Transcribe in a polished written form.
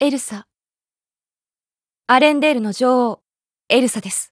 エルサ。アレンデールの女王、エルサです。